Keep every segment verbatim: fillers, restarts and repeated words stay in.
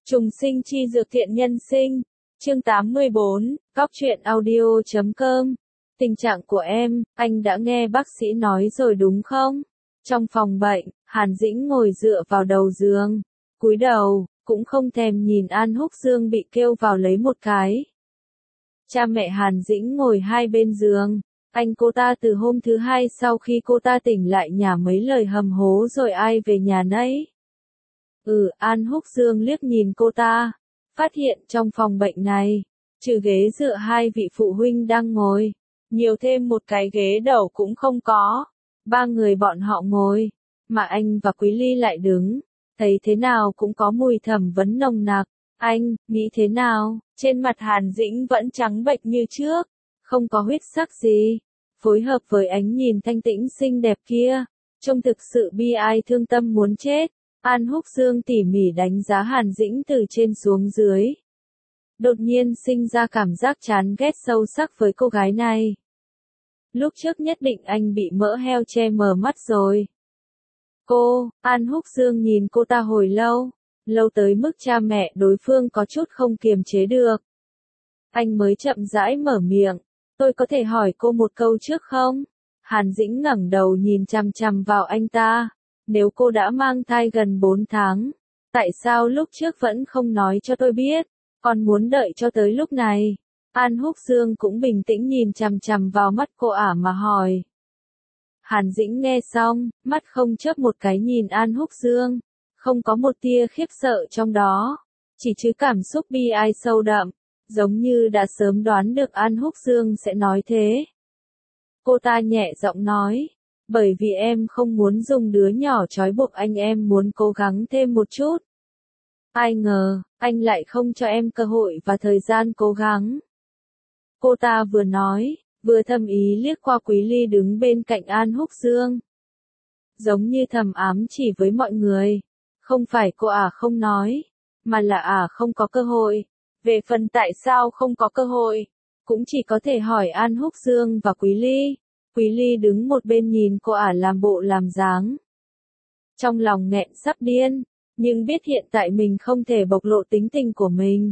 Trùng sinh chi dược thiện nhân sinh. Chương tám mươi bốn, góc truyện audio chấm com. Tình trạng của em, anh đã nghe bác sĩ nói rồi đúng không? Trong phòng bệnh, Hàn Dĩnh ngồi dựa vào đầu giường, cúi đầu, cũng không thèm nhìn An Húc Dương bị kêu vào lấy một cái. Cha mẹ Hàn Dĩnh ngồi hai bên giường, anh cô ta từ hôm thứ hai sau khi cô ta tỉnh lại nhả mấy lời hầm hố rồi ai về nhà nấy. Ừ, An Húc Dương liếc nhìn cô ta, phát hiện trong phòng bệnh này, trừ ghế dựa hai vị phụ huynh đang ngồi, nhiều thêm một cái ghế đầu cũng không có. Ba người bọn họ ngồi, mà anh và Quý Ly lại đứng, thấy thế nào cũng có mùi thẩm vấn nồng nặc. Anh, nghĩ thế nào? Trên mặt Hàn Dĩnh vẫn trắng bệch như trước, không có huyết sắc gì, phối hợp với ánh nhìn thanh tĩnh xinh đẹp kia, trông thực sự bi ai thương tâm muốn chết. An Húc Dương tỉ mỉ đánh giá Hàn Dĩnh từ trên xuống dưới. Đột nhiên sinh ra cảm giác chán ghét sâu sắc với cô gái này. Lúc trước nhất định anh bị mỡ heo che mờ mắt rồi. Cô, An Húc Dương nhìn cô ta hồi lâu, lâu tới mức cha mẹ đối phương có chút không kiềm chế được. Anh mới chậm rãi mở miệng, tôi có thể hỏi cô một câu trước không? Hàn Dĩnh ngẩng đầu nhìn chằm chằm vào anh ta. Nếu cô đã mang thai gần bốn tháng, tại sao lúc trước vẫn không nói cho tôi biết, còn muốn đợi cho tới lúc này? An Húc Dương cũng bình tĩnh nhìn chằm chằm vào mắt cô ả mà hỏi. Hàn Dĩnh nghe xong, mắt không chớp một cái nhìn An Húc Dương, không có một tia khiếp sợ trong đó, chỉ chứ cảm xúc bi ai sâu đậm, giống như đã sớm đoán được An Húc Dương sẽ nói thế. Cô ta nhẹ giọng nói. Bởi vì em không muốn dùng đứa nhỏ trói buộc anh, em muốn cố gắng thêm một chút. Ai ngờ, anh lại không cho em cơ hội và thời gian cố gắng. Cô ta vừa nói, vừa thầm ý liếc qua Quý Ly đứng bên cạnh An Húc Dương. Giống như thầm ám chỉ với mọi người, không phải cô ả không nói, mà là ả không có cơ hội. Về phần tại sao không có cơ hội, cũng chỉ có thể hỏi An Húc Dương và Quý Ly. Quý Ly đứng một bên nhìn cô ả làm bộ làm dáng. Trong lòng nghẹn sắp điên, nhưng biết hiện tại mình không thể bộc lộ tính tình của mình.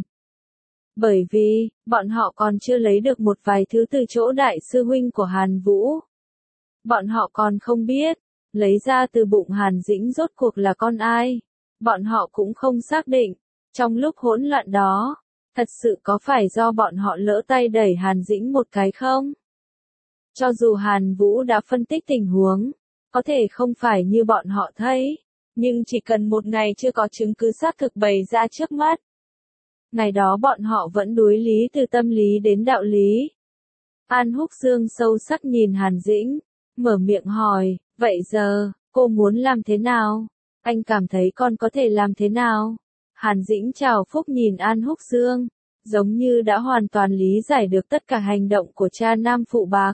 Bởi vì, bọn họ còn chưa lấy được một vài thứ từ chỗ đại sư huynh của Hàn Vũ. Bọn họ còn không biết, lấy ra từ bụng Hàn Dĩnh rốt cuộc là con ai. Bọn họ cũng không xác định, trong lúc hỗn loạn đó, thật sự có phải do bọn họ lỡ tay đẩy Hàn Dĩnh một cái không? Cho dù Hàn Vũ đã phân tích tình huống, có thể không phải như bọn họ thấy, nhưng chỉ cần một ngày chưa có chứng cứ xác thực bày ra trước mắt. Ngày đó bọn họ vẫn đối lý từ tâm lý đến đạo lý. An Húc Dương sâu sắc nhìn Hàn Dĩnh, mở miệng hỏi, vậy giờ, cô muốn làm thế nào? Anh cảm thấy con có thể làm thế nào? Hàn Dĩnh chào phúc nhìn An Húc Dương, giống như đã hoàn toàn lý giải được tất cả hành động của cha nam phụ bạc.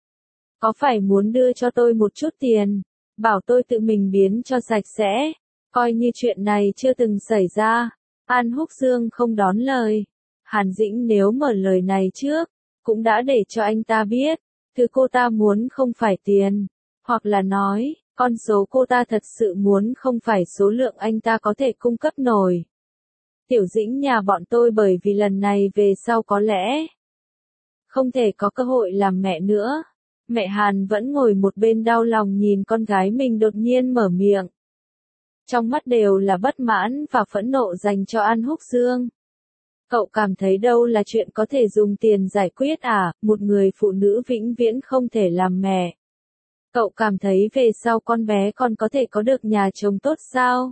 Có phải muốn đưa cho tôi một chút tiền, bảo tôi tự mình biến cho sạch sẽ, coi như chuyện này chưa từng xảy ra? An Húc Dương không đón lời. Hàn Dĩnh nếu mở lời này trước, cũng đã để cho anh ta biết, thứ cô ta muốn không phải tiền, hoặc là nói, con số cô ta thật sự muốn không phải số lượng anh ta có thể cung cấp nổi. Tiểu Dĩnh nhà bọn tôi bởi vì lần này về sau có lẽ không thể có cơ hội làm mẹ nữa. Mẹ Hàn vẫn ngồi một bên đau lòng nhìn con gái mình đột nhiên mở miệng. Trong mắt đều là bất mãn và phẫn nộ dành cho An Húc Dương. Cậu cảm thấy đâu là chuyện có thể dùng tiền giải quyết à, một người phụ nữ vĩnh viễn không thể làm mẹ. Cậu cảm thấy về sau con bé còn có thể có được nhà chồng tốt sao?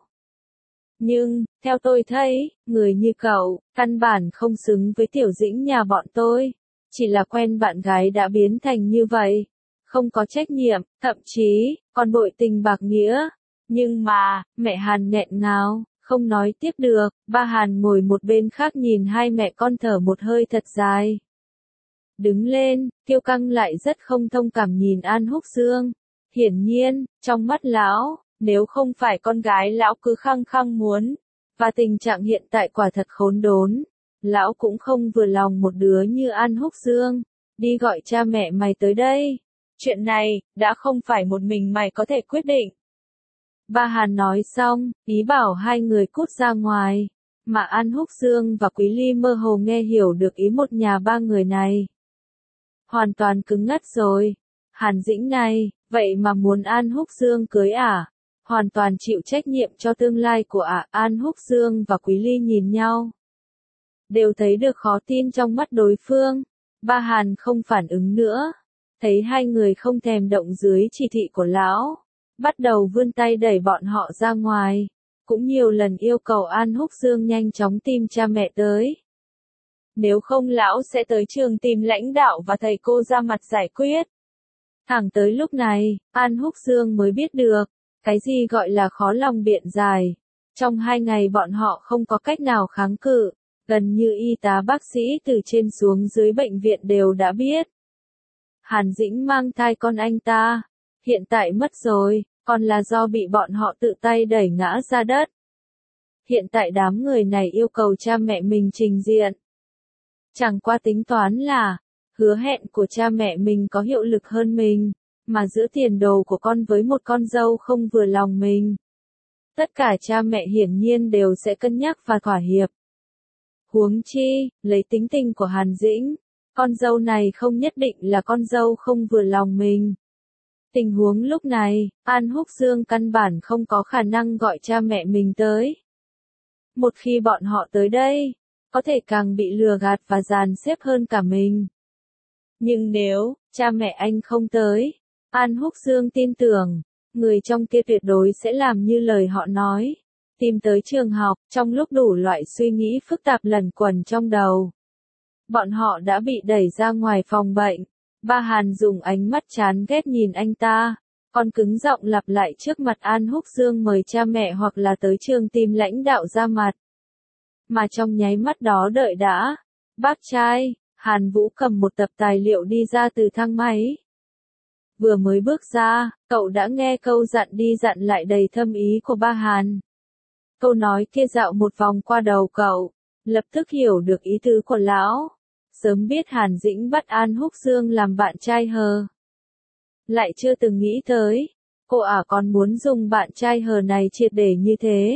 Nhưng, theo tôi thấy, người như cậu, căn bản không xứng với Tiểu Dĩnh nhà bọn tôi. Chỉ là quen bạn gái đã biến thành như vậy. Không có trách nhiệm, thậm chí, còn bội tình bạc nghĩa. Nhưng mà, mẹ Hàn nghẹn ngào, không nói tiếp được. Ba Hàn ngồi một bên khác nhìn hai mẹ con thở một hơi thật dài. Đứng lên, Kiêu Căng lại rất không thông cảm nhìn An Húc Dương. Hiển nhiên, trong mắt lão, nếu không phải con gái lão cứ khăng khăng muốn, và tình trạng hiện tại quả thật khốn đốn, lão cũng không vừa lòng một đứa như An Húc Dương. Đi gọi cha mẹ mày tới đây. Chuyện này, đã không phải một mình mày có thể quyết định. Ba Hàn nói xong, ý bảo hai người cút ra ngoài. Mà An Húc Dương và Quý Ly mơ hồ nghe hiểu được ý một nhà ba người này. Hoàn toàn cứng ngắt rồi. Hàn Dĩnh này, vậy mà muốn An Húc Dương cưới à? Hoàn toàn chịu trách nhiệm cho tương lai của ả. À. An Húc Dương và Quý Ly nhìn nhau. Đều thấy được khó tin trong mắt đối phương. Ba Hàn không phản ứng nữa. Thấy hai người không thèm động dưới chỉ thị của lão. Bắt đầu vươn tay đẩy bọn họ ra ngoài. Cũng nhiều lần yêu cầu An Húc Dương nhanh chóng tìm cha mẹ tới. Nếu không lão sẽ tới trường tìm lãnh đạo và thầy cô ra mặt giải quyết. Thẳng tới lúc này, An Húc Dương mới biết được, cái gì gọi là khó lòng biện giải. Trong hai ngày bọn họ không có cách nào kháng cự, gần như y tá bác sĩ từ trên xuống dưới bệnh viện đều đã biết. Hàn Dĩnh mang thai con anh ta, hiện tại mất rồi, còn là do bị bọn họ tự tay đẩy ngã ra đất. Hiện tại đám người này yêu cầu cha mẹ mình trình diện. Chẳng qua tính toán là, hứa hẹn của cha mẹ mình có hiệu lực hơn mình, mà giữ tiền đồ của con với một con dâu không vừa lòng mình. Tất cả cha mẹ hiển nhiên đều sẽ cân nhắc và thỏa hiệp. Huống chi, lấy tính tình của Hàn Dĩnh, con dâu này không nhất định là con dâu không vừa lòng mình. Tình huống lúc này, An Húc Dương căn bản không có khả năng gọi cha mẹ mình tới. Một khi bọn họ tới đây, có thể càng bị lừa gạt và dàn xếp hơn cả mình. Nhưng nếu, cha mẹ anh không tới, An Húc Dương tin tưởng, người trong kia tuyệt đối sẽ làm như lời họ nói. Tìm tới trường học, trong lúc đủ loại suy nghĩ phức tạp lẩn quẩn trong đầu. Bọn họ đã bị đẩy ra ngoài phòng bệnh. Ba Hàn dùng ánh mắt chán ghét nhìn anh ta, còn cứng giọng lặp lại trước mặt An Húc Dương mời cha mẹ hoặc là tới trường tìm lãnh đạo ra mặt. Mà trong nháy mắt đó đợi đã, bác trai, Hàn Vũ cầm một tập tài liệu đi ra từ thang máy. Vừa mới bước ra, cậu đã nghe câu dặn đi dặn lại đầy thâm ý của ba Hàn. Câu nói kia dạo một vòng qua đầu cậu, lập tức hiểu được ý tứ của lão. Sớm biết Hàn Dĩnh bắt An Húc Dương làm bạn trai hờ. Lại chưa từng nghĩ tới, cô ả còn muốn dùng bạn trai hờ này triệt để như thế.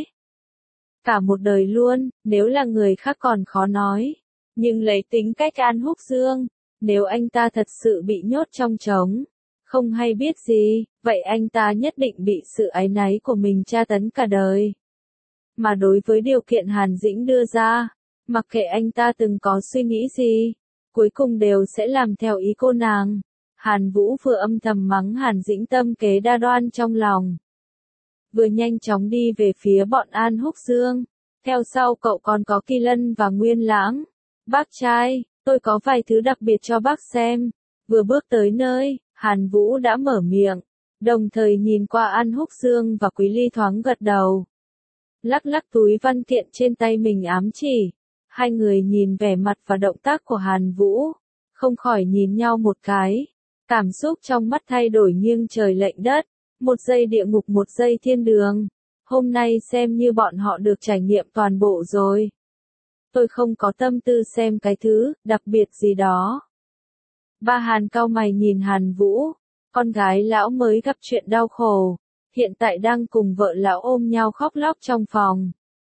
Cả một đời luôn, nếu là người khác còn khó nói. Nhưng lấy tính cách An Húc Dương, nếu anh ta thật sự bị nhốt trong trống, không hay biết gì, vậy anh ta nhất định bị sự áy náy của mình tra tấn cả đời. Mà đối với điều kiện Hàn Dĩnh đưa ra, mặc kệ anh ta từng có suy nghĩ gì, cuối cùng đều sẽ làm theo ý cô nàng. Hàn Vũ vừa âm thầm mắng Hàn Dĩnh tâm kế đa đoan trong lòng, vừa nhanh chóng đi về phía bọn An Húc Dương. Theo sau cậu còn có Kỳ Lân và Nguyên Lãng. Bác trai, tôi có vài thứ đặc biệt cho bác xem. Vừa bước tới nơi, Hàn Vũ đã mở miệng, đồng thời nhìn qua An Húc Dương và Quý Ly thoáng gật đầu. Lắc lắc túi văn kiện trên tay mình ám chỉ. Hai người nhìn vẻ mặt và động tác của Hàn Vũ, không khỏi nhìn nhau một cái. Cảm xúc trong mắt thay đổi nghiêng trời lệch đất, một giây địa ngục một giây thiên đường. Hôm nay xem như bọn họ được trải nghiệm toàn bộ rồi. Tôi không có tâm tư xem cái thứ đặc biệt gì đó. Ba Hàn cau mày nhìn Hàn Vũ, con gái lão mới gặp chuyện đau khổ, hiện tại đang cùng vợ lão ôm nhau khóc lóc trong phòng.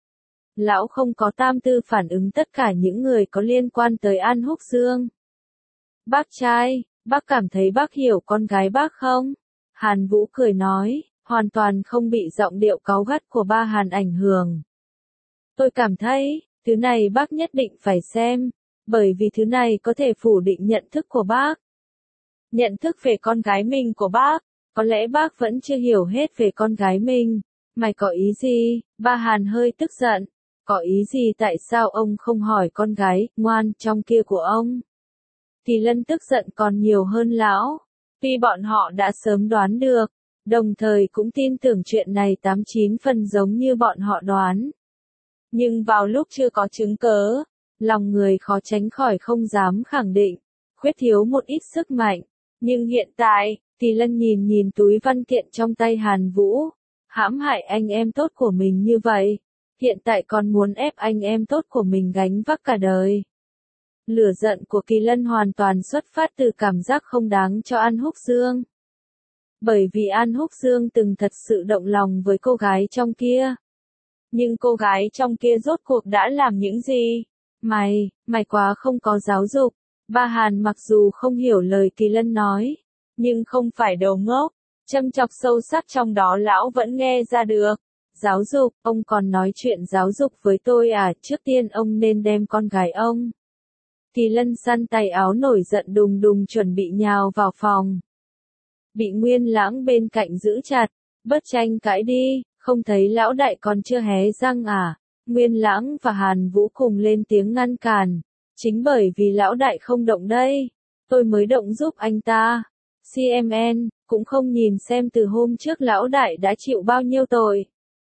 Lão không có tam tư phản ứng tất cả những người có liên quan tới An Húc Dương. Bác trai, bác cảm thấy bác hiểu con gái bác không? Hàn Vũ cười nói, hoàn toàn không bị giọng điệu cáu gắt của ba Hàn ảnh hưởng. Tôi cảm thấy, thứ này bác nhất định phải xem, bởi vì thứ này có thể phủ định nhận thức của bác. Nhận thức về con gái mình của bác, có lẽ bác vẫn chưa hiểu hết về con gái mình. Mày có ý gì? Ba Hàn hơi tức giận. Có ý gì tại sao ông không hỏi con gái, ngoan, trong kia của ông? Kỳ Lân tức giận còn nhiều hơn lão. Tuy bọn họ đã sớm đoán được, đồng thời cũng tin tưởng chuyện này tám chín phần giống như bọn họ đoán. Nhưng vào lúc chưa có chứng cớ, lòng người khó tránh khỏi không dám khẳng định, khuyết thiếu một ít sức mạnh. Nhưng hiện tại, Kỳ Lân nhìn nhìn túi văn kiện trong tay Hàn Vũ, hãm hại anh em tốt của mình như vậy. Hiện tại còn muốn ép anh em tốt của mình gánh vác cả đời. Lửa giận của Kỳ Lân hoàn toàn xuất phát từ cảm giác không đáng cho An Húc Dương. Bởi vì An Húc Dương từng thật sự động lòng với cô gái trong kia. Nhưng cô gái trong kia rốt cuộc đã làm những gì? Mày, mày quá không có giáo dục. Ba Hàn mặc dù không hiểu lời Kỳ Lân nói, nhưng không phải đồ ngốc. Châm chọc sâu sắc trong đó lão vẫn nghe ra được. Giáo dục, ông còn nói chuyện giáo dục với tôi à, trước tiên ông nên đem con gái ông. Kỳ Lân săn tay áo nổi giận đùng đùng chuẩn bị nhào vào phòng. Bị Nguyên Lãng bên cạnh giữ chặt, bớt tranh cãi đi, không thấy lão đại còn chưa hé răng à. Nguyên Lãng và Hàn Vũ cùng lên tiếng ngăn cản. Chính bởi vì lão đại không động đây, tôi mới động giúp anh ta. xê em en, cũng không nhìn xem từ hôm trước lão đại đã chịu bao nhiêu tội.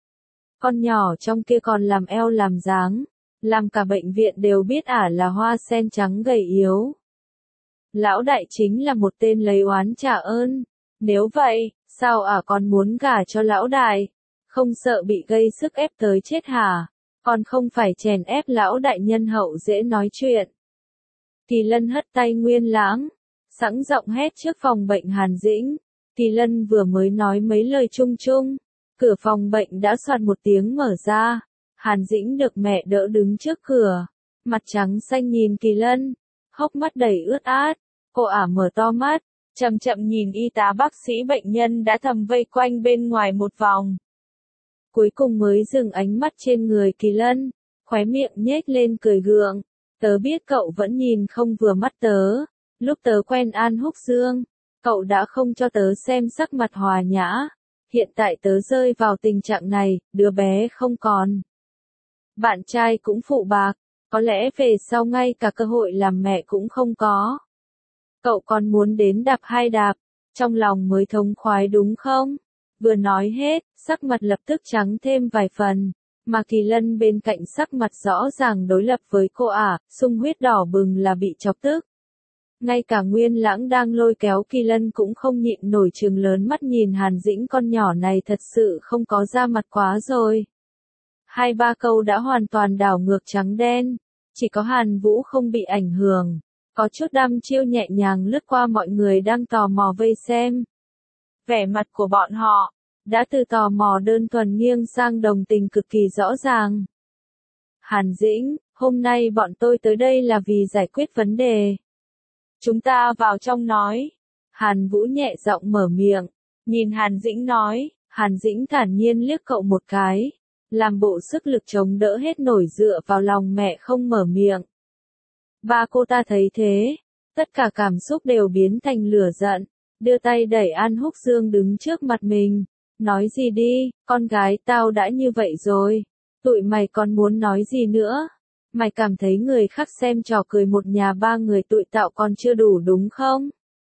Con nhỏ trong kia còn làm eo làm dáng, làm cả bệnh viện đều biết ả là hoa sen trắng gầy yếu. Lão đại chính là một tên lấy oán trả ơn. Nếu vậy, sao ả còn muốn gả cho lão đại? Không sợ bị gây sức ép tới chết hả? Còn không phải chèn ép lão đại nhân hậu dễ nói chuyện. Kỳ Lân hất tay Nguyên Lãng, sẵn giọng hét trước phòng bệnh Hàn Dĩnh. Kỳ Lân vừa mới nói mấy lời chung chung, cửa phòng bệnh đã soạt một tiếng mở ra. Hàn Dĩnh được mẹ đỡ đứng trước cửa, mặt trắng xanh nhìn Kỳ Lân, hốc mắt đầy ướt át. Cô ả mở to mắt, chậm chậm nhìn y tá bác sĩ bệnh nhân đã thầm vây quanh bên ngoài một vòng. Cuối cùng mới dừng ánh mắt trên người Kỳ Lân, khóe miệng nhếch lên cười gượng. Tớ biết cậu vẫn nhìn không vừa mắt tớ. Lúc tớ quen An Húc Dương, cậu đã không cho tớ xem sắc mặt hòa nhã. Hiện tại tớ rơi vào tình trạng này, đứa bé không còn. Bạn trai cũng phụ bạc, có lẽ về sau ngay cả cơ hội làm mẹ cũng không có. Cậu còn muốn đến đạp hai đạp, trong lòng mới thống khoái đúng không? Vừa nói hết, sắc mặt lập tức trắng thêm vài phần, mà Kỳ Lân bên cạnh sắc mặt rõ ràng đối lập với cô ả, sung huyết đỏ bừng là bị chọc tức. Ngay cả Nguyên Lãng đang lôi kéo Kỳ Lân cũng không nhịn nổi trừng lớn mắt nhìn Hàn Dĩnh, con nhỏ này thật sự không có da mặt quá rồi. Hai ba câu đã hoàn toàn đảo ngược trắng đen, chỉ có Hàn Vũ không bị ảnh hưởng, có chút đăm chiêu nhẹ nhàng lướt qua mọi người đang tò mò vây xem. Vẻ mặt của bọn họ đã từ tò mò đơn thuần nghiêng sang đồng tình cực kỳ rõ ràng. Hàn Dĩnh, hôm nay bọn tôi tới đây là vì giải quyết vấn đề. Chúng ta vào trong nói. Hàn Vũ nhẹ giọng mở miệng, nhìn Hàn Dĩnh nói. Hàn Dĩnh thản nhiên liếc cậu một cái, làm bộ sức lực chống đỡ hết nổi dựa vào lòng mẹ không mở miệng. Ba cô ta thấy thế, tất cả cảm xúc đều biến thành lửa giận, đưa tay đẩy An Húc Dương đứng trước mặt mình. Nói gì đi, con gái tao đã như vậy rồi, tụi mày còn muốn nói gì nữa? Mày cảm thấy người khác xem trò cười một nhà ba người tụi tao còn chưa đủ đúng không?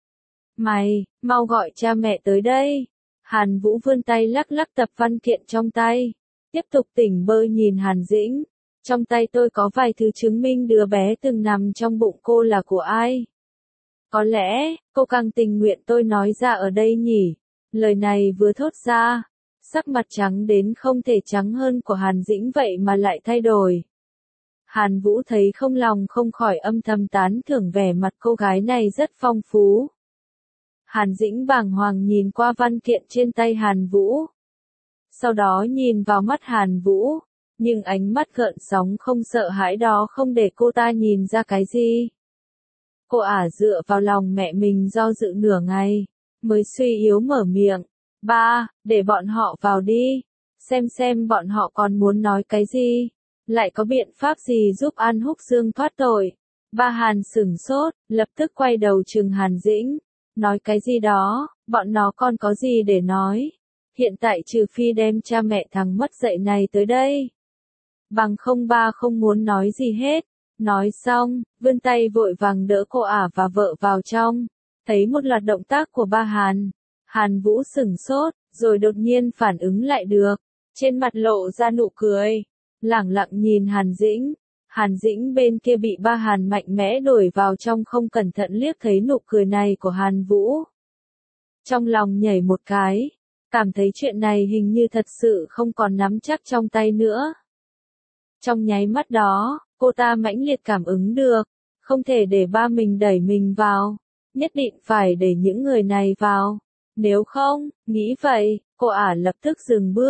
Mày, mau gọi cha mẹ tới đây. Hàn Vũ vươn tay lắc lắc tập văn kiện trong tay, tiếp tục tỉnh bơ nhìn Hàn Dĩnh. Trong tay tôi có vài thứ chứng minh đứa bé từng nằm trong bụng cô là của ai. Có lẽ, cô càng tình nguyện tôi nói ra ở đây nhỉ? Lời này vừa thốt ra, sắc mặt trắng đến không thể trắng hơn của Hàn Dĩnh vậy mà lại thay đổi. Hàn Vũ thấy không lòng không khỏi âm thầm tán thưởng vẻ mặt cô gái này rất phong phú. Hàn Dĩnh bàng hoàng nhìn qua văn kiện trên tay Hàn Vũ. Sau đó nhìn vào mắt Hàn Vũ, nhưng ánh mắt gợn sóng không sợ hãi đó không để cô ta nhìn ra cái gì. Cô ả dựa vào lòng mẹ mình do dự nửa ngày, mới suy yếu mở miệng. Ba, để bọn họ vào đi, xem xem bọn họ còn muốn nói cái gì, lại có biện pháp gì giúp An Húc Dương thoát tội. Ba Hàn sửng sốt, lập tức quay đầu trừng Hàn Dĩnh. Nói cái gì đó, bọn nó còn có gì để nói. Hiện tại trừ phi đem cha mẹ thằng mất dạy này tới đây. Bằng không ba không muốn nói gì hết. Nói xong, vươn tay vội vàng đỡ cô ả và vợ vào trong. Thấy một loạt động tác của ba Hàn. Hàn Vũ sửng sốt, rồi đột nhiên phản ứng lại được. Trên mặt lộ ra nụ cười. Lẳng lặng nhìn Hàn Dĩnh. Hàn Dĩnh bên kia bị ba Hàn mạnh mẽ đuổi vào trong không cẩn thận liếc thấy nụ cười này của Hàn Vũ. Trong lòng nhảy một cái. Cảm thấy chuyện này hình như thật sự không còn nắm chắc trong tay nữa. Trong nháy mắt đó, cô ta mãnh liệt cảm ứng được. Không thể để ba mình đẩy mình vào. Nhất định phải để những người này vào. Nếu không, nghĩ vậy, cô ả lập tức dừng bước.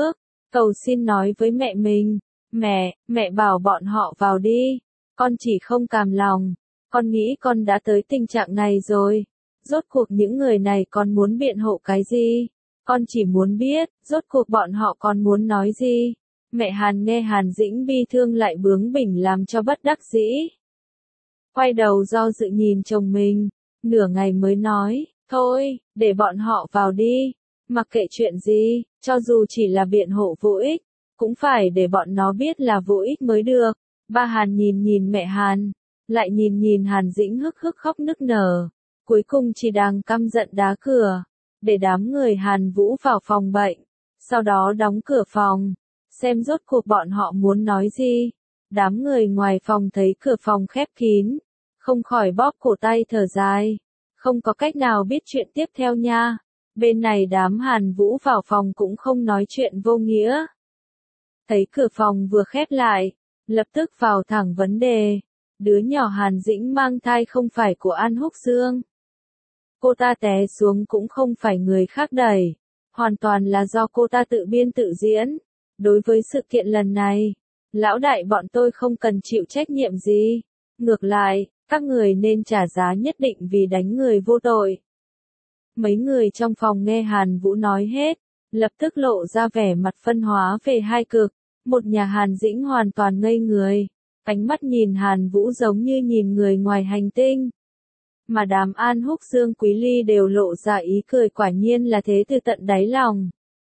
cầu xin nói với mẹ mình, mẹ, mẹ bảo bọn họ vào đi, con chỉ không cam lòng, con nghĩ con đã tới tình trạng này rồi, rốt cuộc những người này còn muốn biện hộ cái gì, con chỉ muốn biết, rốt cuộc bọn họ còn muốn nói gì. Mẹ Hàn nghe Hàn Dĩnh bi thương lại bướng bỉnh làm cho bất đắc dĩ. Quay đầu do dự nhìn chồng mình, nửa ngày mới nói, thôi, để bọn họ vào đi, mặc kệ chuyện gì, cho dù chỉ là biện hộ vô ích, cũng phải để bọn nó biết là vô ích mới được. Ba Hàn nhìn nhìn mẹ Hàn, lại nhìn nhìn Hàn Dĩnh hức hức khóc nức nở, cuối cùng chỉ đang căm giận đá cửa, để đám người Hàn Vũ vào phòng bệnh, sau đó đóng cửa phòng, xem rốt cuộc bọn họ muốn nói gì. Đám người ngoài phòng thấy cửa phòng khép kín, không khỏi bóp cổ tay thở dài, không có cách nào biết chuyện tiếp theo nha. Bên này đám Hàn Vũ vào phòng cũng không nói chuyện vô nghĩa. Thấy cửa phòng vừa khép lại, lập tức vào thẳng vấn đề. Đứa nhỏ Hàn Dĩnh mang thai không phải của An Húc Dương. Cô ta té xuống cũng không phải người khác đẩy, hoàn toàn là do cô ta tự biên tự diễn. Đối với sự kiện lần này, lão đại bọn tôi không cần chịu trách nhiệm gì. Ngược lại, các người nên trả giá nhất định vì đánh người vô tội. Mấy người trong phòng nghe Hàn Vũ nói hết, lập tức lộ ra vẻ mặt phân hóa về hai cực. Một nhà Hàn Dĩnh hoàn toàn ngây người, ánh mắt nhìn Hàn Vũ giống như nhìn người ngoài hành tinh. Mà đám An Húc Dương Quý Ly đều lộ ra ý cười, quả nhiên là thế từ tận đáy lòng.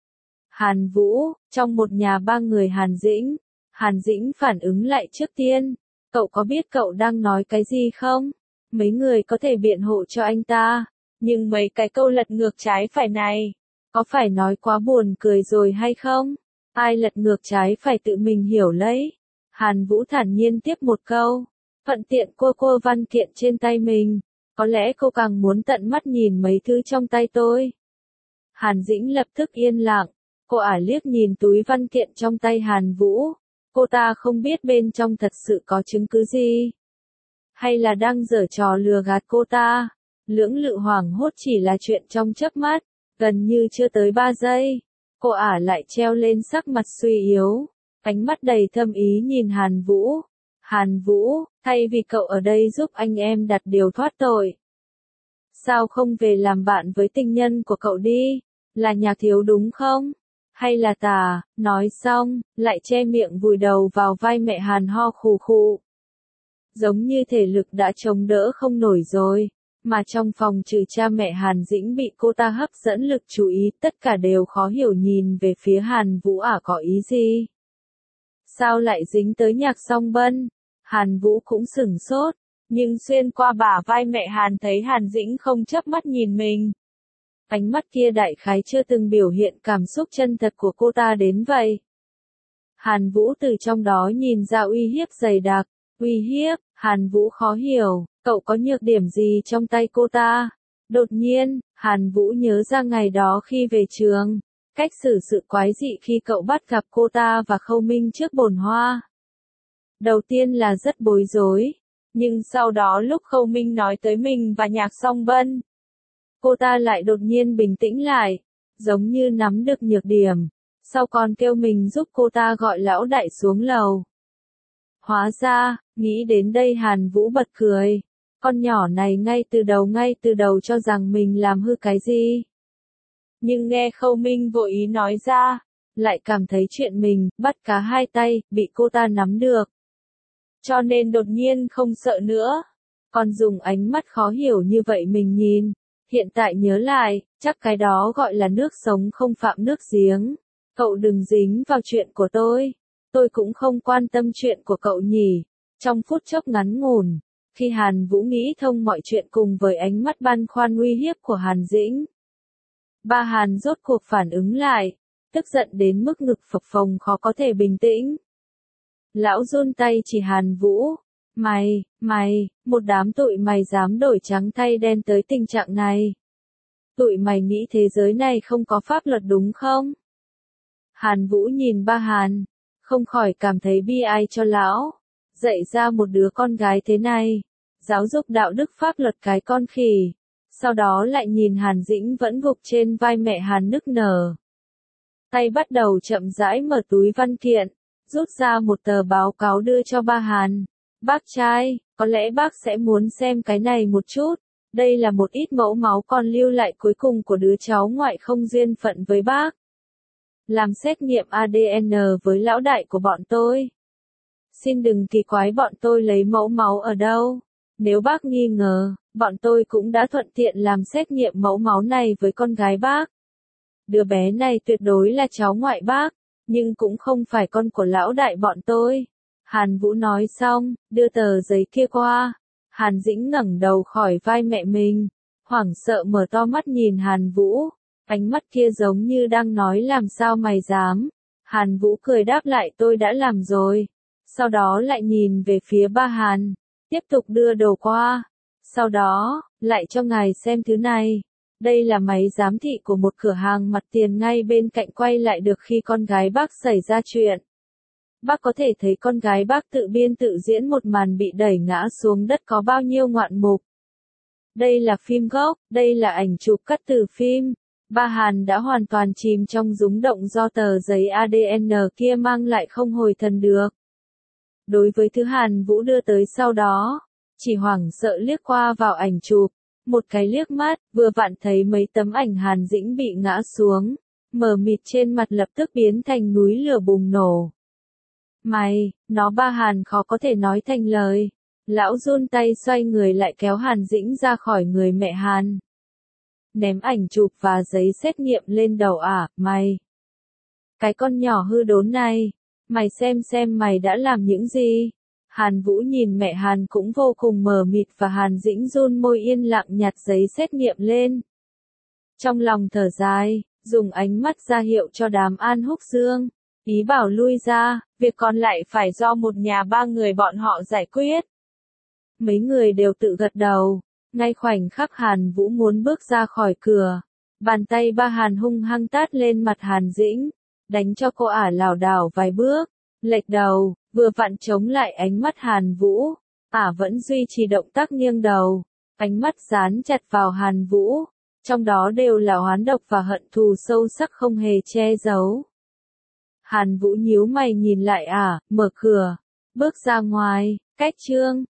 Hàn Vũ, trong một nhà ba người Hàn Dĩnh, Hàn Dĩnh phản ứng lại trước tiên, cậu có biết cậu đang nói cái gì không? Mấy người có thể biện hộ cho anh ta, nhưng mấy cái câu lật ngược trái phải này, có phải nói quá buồn cười rồi hay không? Ai lật ngược trái phải tự mình hiểu lấy. Hàn Vũ thản nhiên tiếp một câu, thuận tiện cô cô văn kiện trên tay mình, có lẽ cô càng muốn tận mắt nhìn mấy thứ trong tay tôi. Hàn Dĩnh lập tức yên lặng, cô ả liếc nhìn túi văn kiện trong tay Hàn Vũ, cô ta không biết bên trong thật sự có chứng cứ gì, hay là đang giở trò lừa gạt cô ta. Lưỡng lự hoảng hốt chỉ là chuyện trong chớp mắt, gần như chưa tới ba giây, cô ả lại treo lên sắc mặt suy yếu, ánh mắt đầy thâm ý nhìn Hàn Vũ. Hàn Vũ, thay vì cậu ở đây giúp anh em đặt điều thoát tội, sao không về làm bạn với tình nhân của cậu đi, là Nhạc Thiếu đúng không? Hay là Tà? Nói xong, lại che miệng vùi đầu vào vai mẹ Hàn ho khù khụ. Giống như thể lực đã chống đỡ không nổi rồi, mà trong phòng trừ cha mẹ Hàn Dĩnh bị cô ta hấp dẫn lực chú ý, tất cả đều khó hiểu nhìn về phía Hàn Vũ. Ả có ý gì? Sao lại dính tới Nhạc Song Bân? Hàn Vũ cũng sửng sốt, nhưng xuyên qua bả vai mẹ Hàn thấy Hàn Dĩnh không chớp mắt nhìn mình. Ánh mắt kia đại khái chưa từng biểu hiện cảm xúc chân thật của cô ta đến vậy. Hàn Vũ từ trong đó nhìn ra uy hiếp dày đặc. Uy hiếp? Hàn Vũ khó hiểu, cậu có nhược điểm gì trong tay cô ta? Đột nhiên, Hàn Vũ nhớ ra ngày đó khi về trường, cách xử sự quái dị khi cậu bắt gặp cô ta và Khâu Minh trước bồn hoa. Đầu tiên là rất bối rối, nhưng sau đó lúc Khâu Minh nói tới mình và Nhạc Song Bân, cô ta lại đột nhiên bình tĩnh lại, giống như nắm được nhược điểm, sau còn kêu mình giúp cô ta gọi lão đại xuống lầu. Hóa ra, nghĩ đến đây Hàn Vũ bật cười, con nhỏ này ngay từ đầu ngay từ đầu cho rằng mình làm hư cái gì. Nhưng nghe Khâu Minh vội ý nói ra, lại cảm thấy chuyện mình, bắt cá hai tay, bị cô ta nắm được. Cho nên đột nhiên không sợ nữa, còn dùng ánh mắt khó hiểu như vậy mình nhìn. Hiện tại nhớ lại, chắc cái đó gọi là nước sống không phạm nước giếng. Cậu đừng dính vào chuyện của tôi. Tôi cũng không quan tâm chuyện của cậu nhỉ. Trong phút chốc ngắn ngủn, khi Hàn Vũ nghĩ thông mọi chuyện cùng với ánh mắt băn khoăn uy hiếp của Hàn Dĩnh, ba Hàn rốt cuộc phản ứng lại, tức giận đến mức ngực phập phồng khó có thể bình tĩnh. Lão run tay chỉ Hàn Vũ. Mày, mày, một đám tụi mày dám đổi trắng thay đen tới tình trạng này. Tụi mày nghĩ thế giới này không có pháp luật đúng không? Hàn Vũ nhìn ba Hàn, không khỏi cảm thấy bi ai cho lão. Dạy ra một đứa con gái thế này, giáo dục đạo đức pháp luật cái con khỉ. Sau đó lại nhìn Hàn Dĩnh vẫn gục trên vai mẹ Hàn nức nở. tay bắt đầu chậm rãi mở túi văn kiện, rút ra một tờ báo cáo đưa cho ba Hàn. Bác trai, có lẽ bác sẽ muốn xem cái này một chút. Đây là một ít mẫu máu còn lưu lại cuối cùng của đứa cháu ngoại không duyên phận với bác. Làm xét nghiệm a đê en với lão đại của bọn tôi. Xin đừng kỳ quái bọn tôi lấy mẫu máu ở đâu. Nếu bác nghi ngờ, bọn tôi cũng đã thuận tiện làm xét nghiệm mẫu máu này với con gái bác. Đứa bé này tuyệt đối là cháu ngoại bác, nhưng cũng không phải con của lão đại bọn tôi. Hàn Vũ nói xong, đưa tờ giấy kia qua. Hàn Dĩnh ngẩng đầu khỏi vai mẹ mình, hoảng sợ mở to mắt nhìn Hàn Vũ. Ánh mắt kia giống như đang nói làm sao mày dám. Hàn Vũ cười đáp lại tôi đã làm rồi. Sau đó lại nhìn về phía ba Hàn, tiếp tục đưa đồ qua. Sau đó, lại cho ngài xem thứ này. Đây là máy giám thị của một cửa hàng mặt tiền ngay bên cạnh quay lại được khi con gái bác xảy ra chuyện. Bác có thể thấy con gái bác tự biên tự diễn một màn bị đẩy ngã xuống đất có bao nhiêu ngoạn mục. Đây là phim gốc, đây là ảnh chụp cắt từ phim. Ba Hàn đã hoàn toàn chìm trong rúng động do tờ giấy a đê en kia mang lại không hồi thần được. Đối với thứ Hàn Vũ đưa tới sau đó, chỉ hoảng sợ liếc qua vào ảnh chụp, một cái liếc mắt, vừa vặn thấy mấy tấm ảnh Hàn Dĩnh bị ngã xuống, mờ mịt trên mặt lập tức biến thành núi lửa bùng nổ. Mày, nó ba Hàn khó có thể nói thành lời. Lão run tay xoay người lại kéo Hàn Dĩnh ra khỏi người mẹ Hàn. Ném ảnh chụp và giấy xét nghiệm lên đầu ả, mày. Cái con nhỏ hư đốn này, mày xem xem mày đã làm những gì. Hàn Vũ nhìn mẹ Hàn cũng vô cùng mờ mịt và Hàn Dĩnh run môi yên lặng nhặt giấy xét nghiệm lên. Trong lòng thở dài, dùng ánh mắt ra hiệu cho đám An Húc Dương. Ý bảo lui ra, việc còn lại phải do một nhà ba người bọn họ giải quyết. Mấy người đều tự gật đầu. Ngay khoảnh khắc Hàn Vũ muốn bước ra khỏi cửa, bàn tay ba Hàn hung hăng tát lên mặt Hàn Dĩnh, đánh cho cô ả lảo đảo vài bước, lệch đầu, vừa vặn chống lại ánh mắt Hàn Vũ. Ả vẫn duy trì động tác nghiêng đầu, ánh mắt dán chặt vào Hàn Vũ, trong đó đều là oán độc và hận thù sâu sắc không hề che giấu. Hàn Vũ nhíu mày nhìn lại ả, mở cửa, bước ra ngoài, cách chương.